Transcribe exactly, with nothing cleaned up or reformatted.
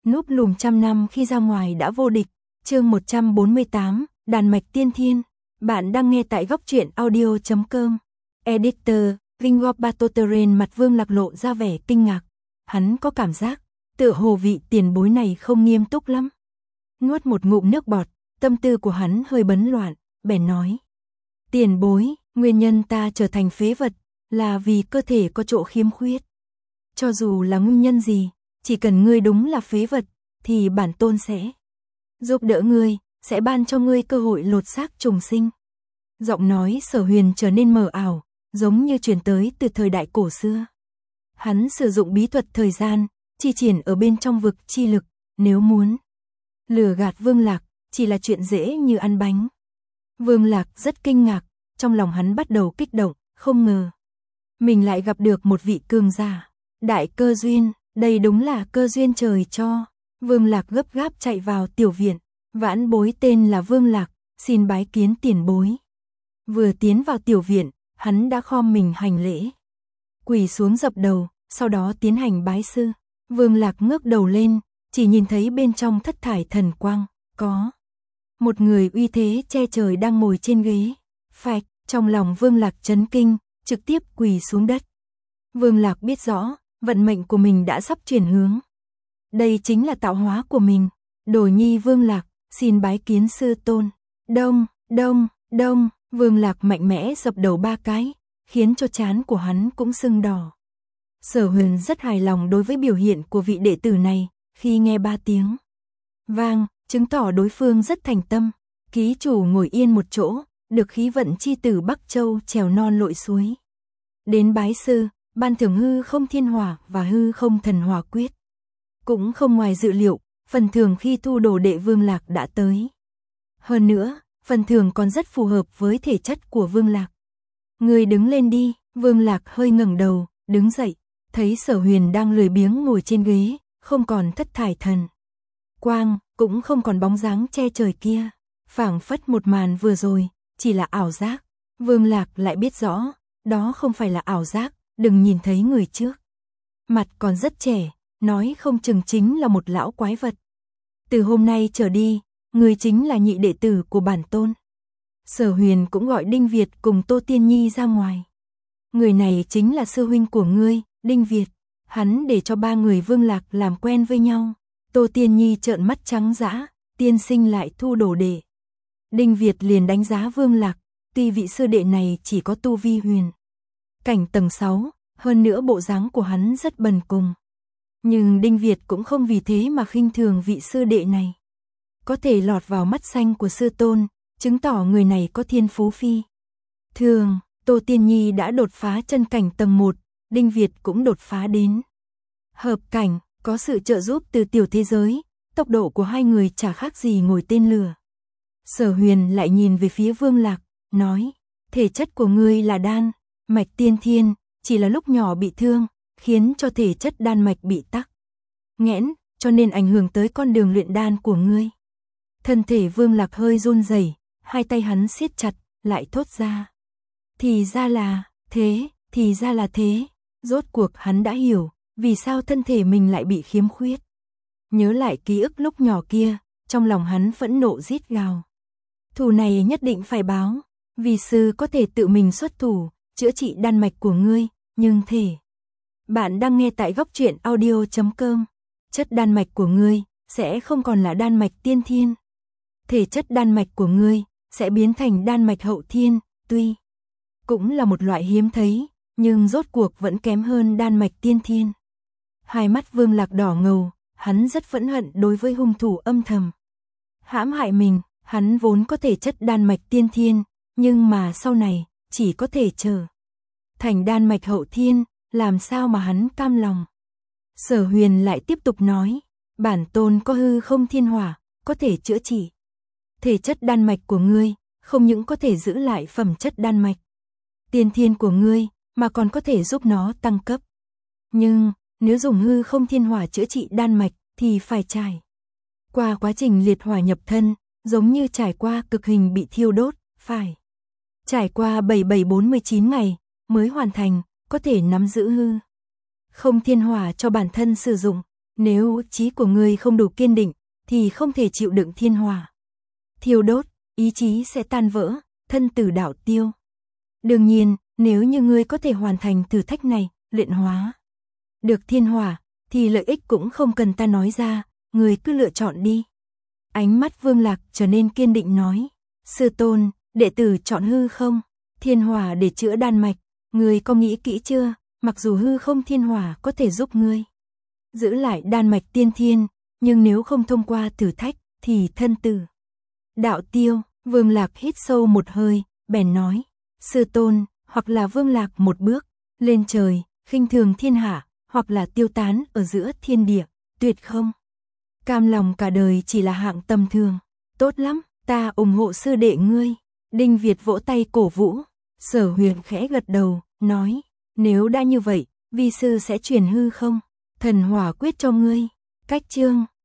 Núp lùm trăm năm khi ra ngoài đã vô địch. Chương một trăm bốn mươi tám, đàn mạch tiên thiên. Bạn đang nghe tại góc truyện audio chấm com. Editor, Vingop Batoteren. Mặt Vương Lạc lộ ra vẻ kinh ngạc. Hắn có cảm giác, tựa hồ vị tiền bối này không nghiêm túc lắm. Nuốt một ngụm nước bọt, tâm tư của hắn hơi bấn loạn, bèn nói. Tiền bối, nguyên nhân ta trở thành phế vật, là vì cơ thể có chỗ khiếm khuyết. Cho dù là nguyên nhân gì, chỉ cần ngươi đúng là phế vật, thì bản tôn sẽ giúp đỡ ngươi, sẽ ban cho ngươi cơ hội lột xác trùng sinh. Giọng nói Sở Huyền trở nên mờ ảo, giống như truyền tới từ thời đại cổ xưa. Hắn sử dụng bí thuật thời gian, chi triển ở bên trong vực chi lực, nếu muốn lừa gạt Vương Lạc, chỉ là chuyện dễ như ăn bánh. Vương Lạc rất kinh ngạc, trong lòng hắn bắt đầu kích động, không ngờ mình lại gặp được một vị cường giả, đại cơ duyên, đây đúng là cơ duyên trời cho. Vương Lạc gấp gáp chạy vào tiểu viện, vãn bối tên là Vương Lạc, xin bái kiến tiền bối. Vừa tiến vào tiểu viện, hắn đã khom mình hành lễ, quỳ xuống dập đầu, sau đó tiến hành bái sư. Vương Lạc ngước đầu lên, chỉ nhìn thấy bên trong thất thải thần quang, có một người uy thế che trời đang ngồi trên ghế. Phạch, trong lòng Vương Lạc chấn kinh, trực tiếp quỳ xuống đất. Vương Lạc biết rõ, vận mệnh của mình đã sắp chuyển hướng. Đây chính là tạo hóa của mình. Đồ nhi Vương Lạc, xin bái kiến sư tôn. Đông, đông, đông, Vương Lạc mạnh mẽ dập đầu ba cái, khiến cho trán của hắn cũng sưng đỏ. Sở Huyền rất hài lòng đối với biểu hiện của vị đệ tử này, khi nghe ba tiếng vang, chứng tỏ đối phương rất thành tâm. Ký chủ ngồi yên một chỗ, được khí vận chi tử Bắc Châu trèo non lội suối. Đến bái sư, ban thưởng hư không thiên hỏa và hư không thần hỏa quyết. Cũng không ngoài dự liệu, phần thưởng khi thu đồ đệ Vương Lạc đã tới. Hơn nữa, phần thưởng còn rất phù hợp với thể chất của Vương Lạc. Người đứng lên đi. Vương Lạc hơi ngẩng đầu, đứng dậy, thấy Sở Huyền đang lười biếng ngồi trên ghế, không còn thất thải thần quang, cũng không còn bóng dáng che trời kia. Phảng phất một màn vừa rồi, chỉ là ảo giác. Vương Lạc lại biết rõ, đó không phải là ảo giác, đừng nhìn thấy người trước mặt còn rất trẻ, nói không chừng chính là một lão quái vật. Từ hôm nay trở đi, người chính là nhị đệ tử của bản tôn. Sở Huyền cũng gọi Đinh Việt cùng Tô Tiên Nhi ra ngoài. Người này chính là sư huynh của ngươi, Đinh Việt. Hắn để cho ba người Vương Lạc làm quen với nhau. Tô Tiên Nhi trợn mắt trắng dã, tiên sinh lại thu đồ đệ. Đinh Việt liền đánh giá Vương Lạc, tuy vị sư đệ này chỉ có tu vi huyền cảnh tầng sáu, hơn nữa bộ dáng của hắn rất bần cùng. Nhưng Đinh Việt cũng không vì thế mà khinh thường vị sư đệ này. Có thể lọt vào mắt xanh của sư tôn, chứng tỏ người này có thiên phú phi thường. Tô Tiên Nhi đã đột phá chân cảnh tầng một, Đinh Việt cũng đột phá đến hợp cảnh, có sự trợ giúp từ tiểu thế giới, tốc độ của hai người chả khác gì ngồi tên lửa. Sở Huyền lại nhìn về phía Vương Lạc, nói, thể chất của ngươi là đan mạch tiên thiên, chỉ là lúc nhỏ bị thương, khiến cho thể chất đan mạch bị tắc nghẽn, cho nên ảnh hưởng tới con đường luyện đan của ngươi. Thân thể Vương Lạc hơi run rẩy, hai tay hắn siết chặt, lại thốt ra. Thì ra là thế, thì ra là thế. Rốt cuộc hắn đã hiểu, vì sao thân thể mình lại bị khiếm khuyết. Nhớ lại ký ức lúc nhỏ kia, trong lòng hắn phẫn nộ rít gào. Thù này nhất định phải báo, vì sư có thể tự mình xuất thủ, chữa trị đan mạch của ngươi, nhưng thể. Bạn đang nghe tại góc truyện audio chấm com. Chất đan mạch của ngươi sẽ không còn là đan mạch tiên thiên. Thể chất đan mạch của ngươi sẽ biến thành đan mạch hậu thiên, tuy cũng là một loại hiếm thấy, nhưng rốt cuộc vẫn kém hơn đan mạch tiên thiên. Hai mắt Vương Lạc đỏ ngầu, hắn rất phẫn hận đối với hung thủ âm thầm hãm hại mình. Hắn vốn có thể chất đan mạch tiên thiên, nhưng mà sau này chỉ có thể chờ thành đan mạch hậu thiên, làm sao mà hắn cam lòng. Sở Huyền lại tiếp tục nói, bản tôn có hư không thiên hỏa, có thể chữa trị thể chất đan mạch của ngươi, không những có thể giữ lại phẩm chất đan mạch tiên thiên của ngươi, mà còn có thể giúp nó tăng cấp. Nhưng, nếu dùng hư không thiên hỏa chữa trị đan mạch, thì phải trải qua quá trình liệt hỏa nhập thân, giống như trải qua cực hình bị thiêu đốt, phải trải qua bảy bảy bốn mươi chín ngày, mới hoàn thành, có thể nắm giữ hư không thiên hỏa cho bản thân sử dụng. Nếu chí của ngươi không đủ kiên định, thì không thể chịu đựng thiên hỏa. Thiêu đốt, ý chí sẽ tan vỡ, thân tử đạo tiêu. Đương nhiên, nếu như ngươi có thể hoàn thành thử thách này, luyện hóa được thiên hỏa, thì lợi ích cũng không cần ta nói ra, ngươi cứ lựa chọn đi. Ánh mắt Vương Lạc trở nên kiên định nói, sư tôn, đệ tử chọn hư không, thiên hỏa để chữa đan mạch, ngươi có nghĩ kỹ chưa, mặc dù hư không thiên hỏa có thể giúp ngươi giữ lại đan mạch tiên thiên, nhưng nếu không thông qua thử thách, thì thân tử đạo tiêu. Vương Lạc hít sâu một hơi, bèn nói, sư tôn, hoặc là Vương Lạc một bước lên trời, khinh thường thiên hạ, hoặc là tiêu tán ở giữa thiên địa, tuyệt không cam lòng cả đời chỉ là hạng tầm thường. Tốt lắm, ta ủng hộ sư đệ ngươi. Đinh Việt vỗ tay cổ vũ. Sở Huyền khẽ gật đầu, nói, nếu đã như vậy, vi sư sẽ truyền hư không thần hỏa quyết cho ngươi. Cách chương